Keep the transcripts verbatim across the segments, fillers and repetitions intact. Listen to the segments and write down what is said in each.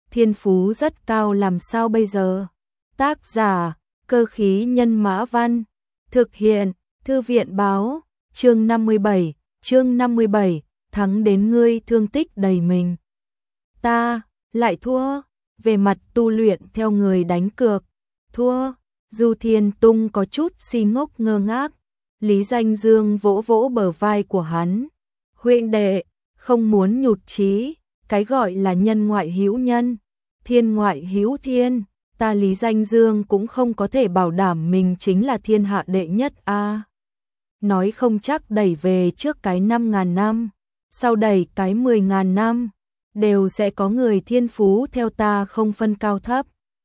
thiên phú rất cao làm sao bây giờ? Tác giả, Cơ khí nhân mã văn, thực hiện, Thư viện báo, chương năm mươi bảy, chương năm mươi bảy, thắng đến ngươi thương tích đầy mình. Ta, lại thua, về mặt tu luyện theo người đánh cược, thua, Du Thiên Tung có chút si ngốc ngơ ngác, Lý Danh Dương vỗ vỗ bờ vai của hắn, huynh đệ, không muốn nhụt chí, cái gọi là nhân ngoại hữu nhân, thiên ngoại hữu thiên, ta Lý Danh Dương cũng không có thể bảo đảm mình chính là thiên hạ đệ nhất a. À, nói không chắc đẩy về trước cái năm ngàn năm, sau đẩy cái mười ngàn năm, đều sẽ có người thiên phú theo ta không phân cao thấp.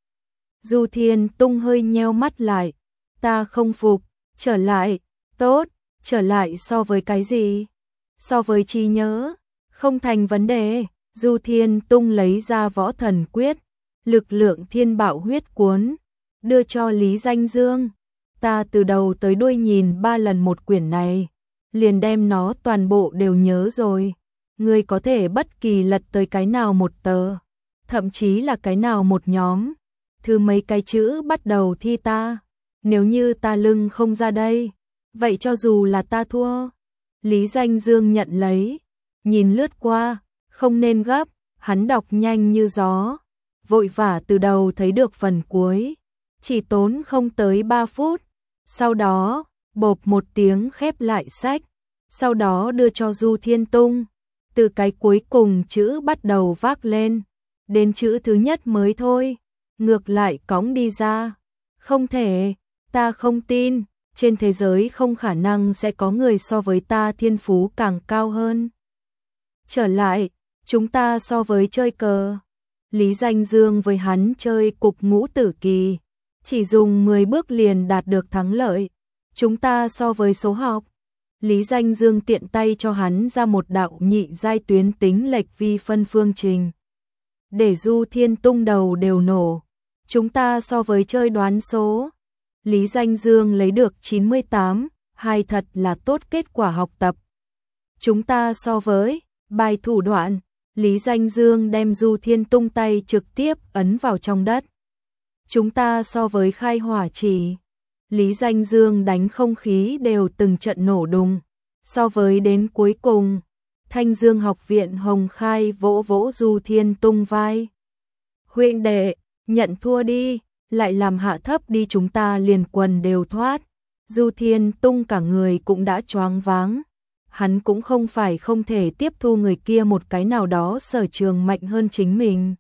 Du Thiên Tung hơi nheo mắt lại, ta không phục, trở lại, tốt, trở lại so với cái gì? So với trí nhớ, không thành vấn đề. Du Thiên Tung lấy ra võ thần quyết, lực lượng thiên bạo huyết cuốn, đưa cho Lý Danh Dương. Ta từ đầu tới đuôi nhìn ba lần một quyển này, liền đem nó toàn bộ đều nhớ rồi. Ngươi có thể bất kỳ lật tới cái nào một tờ, thậm chí là cái nào một nhóm, thứ mấy cái chữ bắt đầu thi ta. Nếu như ta lưng không ra đây, vậy cho dù là ta thua. Lý Danh Dương nhận lấy, nhìn lướt qua, không nên gấp, hắn đọc nhanh như gió, vội vã từ đầu thấy được phần cuối, chỉ tốn không tới ba phút. Sau đó, bộp một tiếng khép lại sách, sau đó đưa cho Du Thiên Tung, từ cái cuối cùng chữ bắt đầu vác lên, đến chữ thứ nhất mới thôi, ngược lại cõng đi ra. Không thể, ta không tin, trên thế giới không khả năng sẽ có người so với ta thiên phú càng cao hơn. Trở lại, chúng ta so với chơi cờ. Lý Danh Dương với hắn chơi cục ngũ tử kỳ, chỉ dùng mười bước liền đạt được thắng lợi. Chúng ta so với số học. Lý Danh Dương tiện tay cho hắn ra một đạo nhị giai tuyến tính lệch vi phân phương trình. Để Du Thiên Tung đầu đều nổ. Chúng ta so với chơi đoán số. Lý Danh Dương lấy được chín mươi tám, hai thật là tốt kết quả học tập. Chúng ta so với bài thủ đoạn. Lý Danh Dương đem Du Thiên Tung tay trực tiếp ấn vào trong đất. Chúng ta so với khai hỏa chỉ. Lý Danh Dương đánh không khí đều từng trận nổ đùng. So với đến cuối cùng, Thanh Dương học viện Hồng Khai vỗ vỗ Du Thiên Tung vai. Huynh đệ, nhận thua đi, lại làm hạ thấp đi chúng ta liền quần đều thoát. Du Thiên Tung cả người cũng đã choáng váng. Hắn cũng không phải không thể tiếp thu người kia một cái nào đó sở trường mạnh hơn chính mình.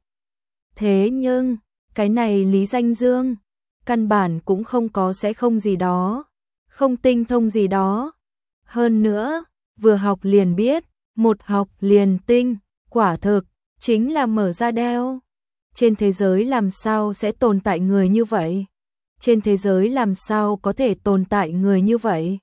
Thế nhưng, cái này Lý Danh Dương, căn bản cũng không có sẽ không gì đó, không tinh thông gì đó. Hơn nữa, vừa học liền biết, một học liền tinh, quả thực, chính là mở ra đeo. Trên thế giới làm sao sẽ tồn tại người như vậy? Trên thế giới làm sao có thể tồn tại người như vậy?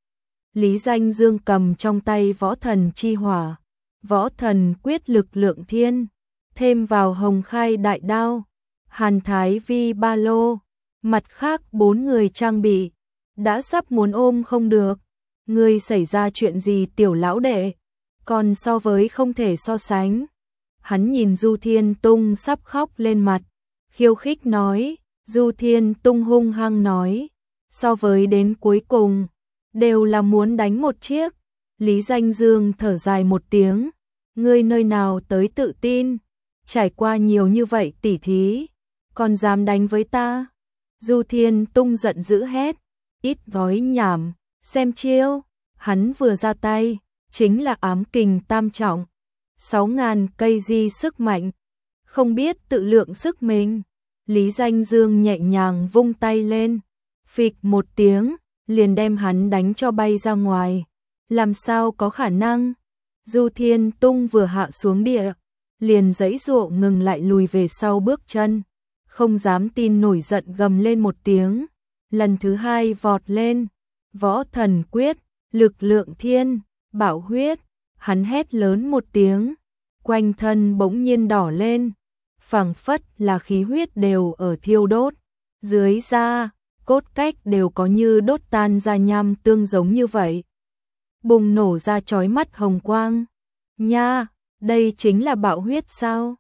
Lý Danh Dương cầm trong tay võ thần chi hỏa, võ thần quyết lực lượng thiên, thêm vào Hồng Khai đại đao, Hàn Thái Vi ba lô, mặt khác bốn người trang bị, đã sắp muốn ôm không được. Ngươi xảy ra chuyện gì tiểu lão đệ? Còn so với không thể so sánh. Hắn nhìn Du Thiên Tung sắp khóc lên mặt, khiêu khích nói. Du Thiên Tung hung hăng nói, so với đến cuối cùng, đều là muốn đánh một chiếc. Lý Danh Dương thở dài một tiếng, ngươi nơi nào tới tự tin, trải qua nhiều như vậy tỉ thí, còn dám đánh với ta? Du Thiên Tung giận dữ hét, ít nói nhảm, xem chiêu. Hắn vừa ra tay, chính là ám kình tam trọng, sáu ngàn cây di sức mạnh, không biết tự lượng sức mình. Lý Danh Dương nhẹ nhàng vung tay lên, phịch một tiếng, liền đem hắn đánh cho bay ra ngoài. Làm sao có khả năng? Du Thiên Tung vừa hạ xuống địa, liền giãy giụa ngừng lại lùi về sau bước chân, không dám tin nổi giận gầm lên một tiếng, lần thứ hai vọt lên, võ thần quyết, lực lượng thiên, bảo huyết, hắn hét lớn một tiếng, quanh thân bỗng nhiên đỏ lên, phảng phất là khí huyết đều ở thiêu đốt, dưới da, cốt cách đều có như đốt tan ra nham tương giống như vậy. Bùng nổ ra chói mắt hồng quang. Nha, đây chính là bạo huyết sao?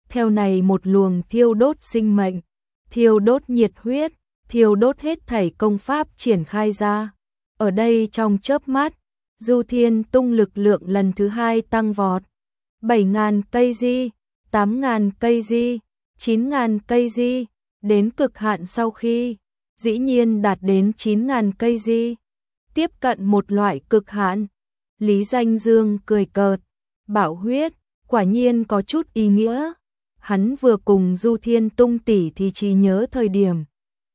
theo này một luồng thiêu đốt sinh mệnh, thiêu đốt nhiệt huyết, thiêu đốt hết thảy công pháp triển khai ra. Ở đây trong chớp mắt, Du Thiên Tung lực lượng lần thứ hai tăng vọt. bảy nghìn cây di, tám nghìn cây di, chín nghìn cây di, đến cực hạn sau khi, dĩ nhiên đạt đến chín nghìn cây di, tiếp cận một loại cực hạn. Lý Danh Dương cười cợt, bảo huyết, quả nhiên có chút ý nghĩa. Hắn vừa cùng Du Thiên Tung tỷ thì trí nhớ thời điểm.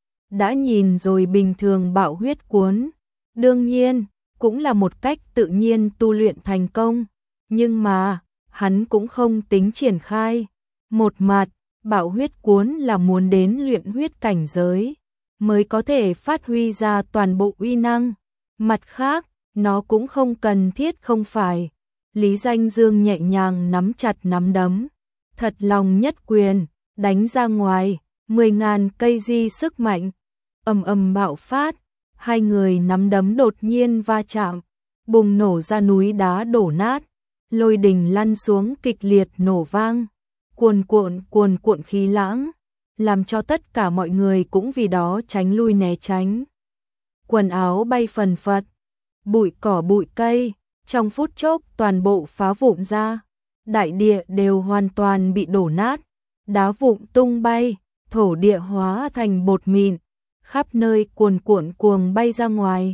Đã nhìn rồi bình thường bảo huyết cuốn, đương nhiên, cũng là một cách tự nhiên tu luyện thành công, nhưng mà, hắn cũng không tính triển khai. Một mặt, bảo huyết cuốn là muốn đến luyện huyết cảnh giới, mới có thể phát huy ra toàn bộ uy năng. Mặt khác, nó cũng không cần thiết không phải. Lý Danh Dương nhẹ nhàng nắm chặt nắm đấm, thật lòng nhất quyền, đánh ra ngoài, mười nghìn cây di sức mạnh, ầm ầm bạo phát, hai người nắm đấm đột nhiên va chạm, bùng nổ ra núi đá đổ nát, lôi đình lăn xuống kịch liệt nổ vang, cuồn cuộn cuồn cuộn khí lãng, làm cho tất cả mọi người cũng vì đó tránh lui né tránh. Quần áo bay phần phật, bụi cỏ bụi cây, trong phút chốc toàn bộ phá vụn ra, đại địa đều hoàn toàn bị đổ nát, đá vụn tung bay, thổ địa hóa thành bột mịn, khắp nơi cuồn cuộn cuồng bay ra ngoài.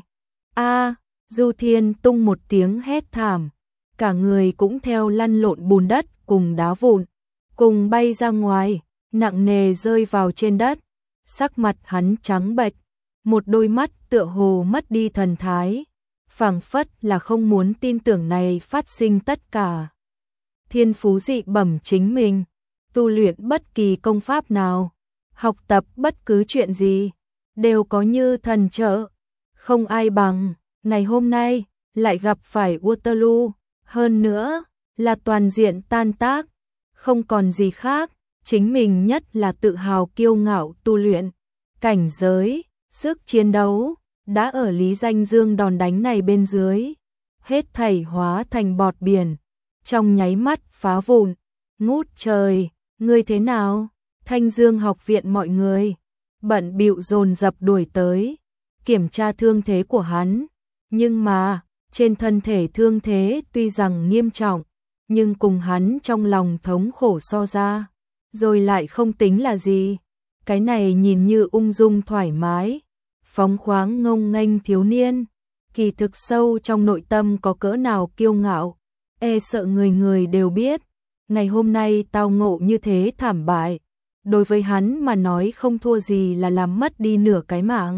A, Du Thiên Tung một tiếng hét thảm, cả người cũng theo lăn lộn bùn đất cùng đá vụn, cùng bay ra ngoài, nặng nề rơi vào trên đất. Sắc mặt hắn trắng bệch, một đôi mắt tựa hồ mất đi thần thái, phảng phất là không muốn tin tưởng này phát sinh tất cả. Thiên phú dị bẩm chính mình, tu luyện bất kỳ công pháp nào, học tập bất cứ chuyện gì, đều có như thần trợ, không ai bằng. Ngày hôm nay, lại gặp phải Waterloo, hơn nữa, là toàn diện tan tác, không còn gì khác, chính mình nhất là tự hào kiêu ngạo tu luyện. Cảnh giới, sức chiến đấu, đã ở Lý Danh Dương đòn đánh này bên dưới, hết thảy hóa thành bọt biển, trong nháy mắt phá vụn. Ngút trời, ngươi thế nào? Thanh Dương học viện mọi người bận bịu dồn dập đuổi tới, kiểm tra thương thế của hắn, nhưng mà, trên thân thể thương thế tuy rằng nghiêm trọng, nhưng cùng hắn trong lòng thống khổ so ra, rồi lại không tính là gì. Cái này nhìn như ung dung thoải mái, phóng khoáng ngông nghênh thiếu niên, kỳ thực sâu trong nội tâm có cỡ nào kiêu ngạo, e sợ người người đều biết. Ngày hôm nay tao ngộ như thế thảm bại, đối với hắn mà nói không thua gì là làm mất đi nửa cái mạng.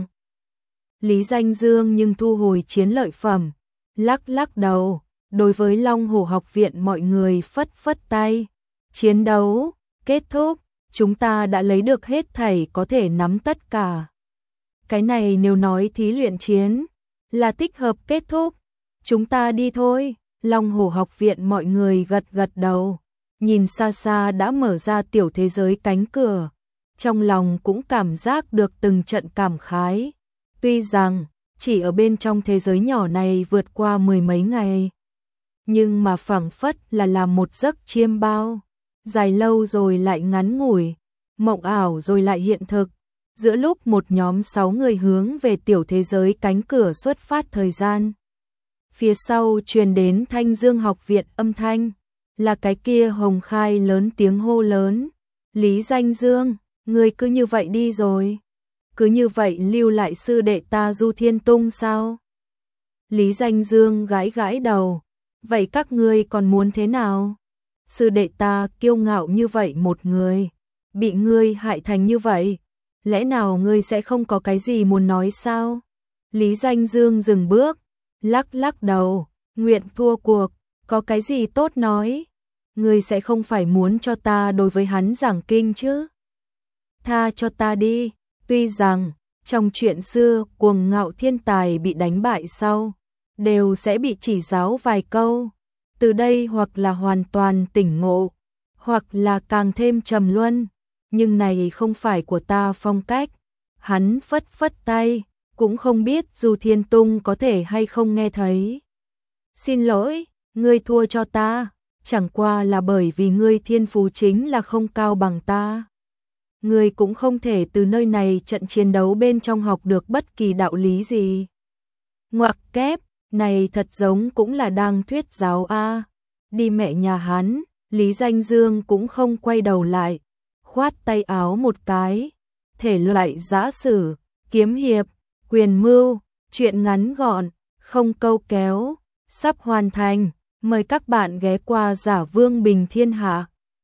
Lý Danh Dương nhưng thu hồi chiến lợi phẩm, lắc lắc đầu, đối với Long Hổ học viện mọi người phất phất tay. Chiến đấu kết thúc, chúng ta đã lấy được hết thảy có thể nắm tất cả. Cái này nếu nói thí luyện chiến là thích hợp kết thúc, chúng ta đi thôi. Long Hổ học viện mọi người gật gật đầu, nhìn xa xa đã mở ra tiểu thế giới cánh cửa, trong lòng cũng cảm giác được từng trận cảm khái. Tuy rằng chỉ ở bên trong thế giới nhỏ này vượt qua mười mấy ngày, nhưng mà phảng phất là làm một giấc chiêm bao, dài lâu rồi lại ngắn ngủi, mộng ảo rồi lại hiện thực. Giữa lúc một nhóm sáu người hướng về tiểu thế giới cánh cửa xuất phát thời gian, phía sau truyền đến Thanh Dương học viện âm thanh, là cái kia Hồng Khai lớn tiếng hô lớn, Lý Danh Dương, ngươi cứ như vậy đi rồi, cứ như vậy lưu lại sư đệ ta Du Thiên Tung sao? Lý Danh Dương gãi gãi đầu, vậy các ngươi còn muốn thế nào? Sư đệ ta kiêu ngạo như vậy một người, bị ngươi hại thành như vậy, lẽ nào ngươi sẽ không có cái gì muốn nói sao? Lý Danh Dương dừng bước, lắc lắc đầu, nguyện thua cuộc, có cái gì tốt nói? Ngươi sẽ không phải muốn cho ta đối với hắn giảng kinh chứ? Tha cho ta đi, tuy rằng trong chuyện xưa cuồng ngạo thiên tài bị đánh bại sau, đều sẽ bị chỉ giáo vài câu, từ đây hoặc là hoàn toàn tỉnh ngộ, hoặc là càng thêm trầm luân, nhưng này không phải của ta phong cách. Hắn phất phất tay, cũng không biết Du Thiên Tung có thể hay không nghe thấy. Xin lỗi, ngươi thua cho ta, chẳng qua là bởi vì ngươi thiên phú chính là không cao bằng ta. Ngươi cũng không thể từ nơi này trận chiến đấu bên trong học được bất kỳ đạo lý gì. Ngoặc kép, này thật giống cũng là đang thuyết giáo a. Đi mẹ nhà hắn, Lý Danh Dương cũng không quay đầu lại, khoát tay áo một cái. Thể loại giã sử, kiếm hiệp, quyền mưu, truyện ngắn gọn, không câu kéo, sắp hoàn thành. Mời các bạn ghé qua Giả Vương Bình Thiên Hạ.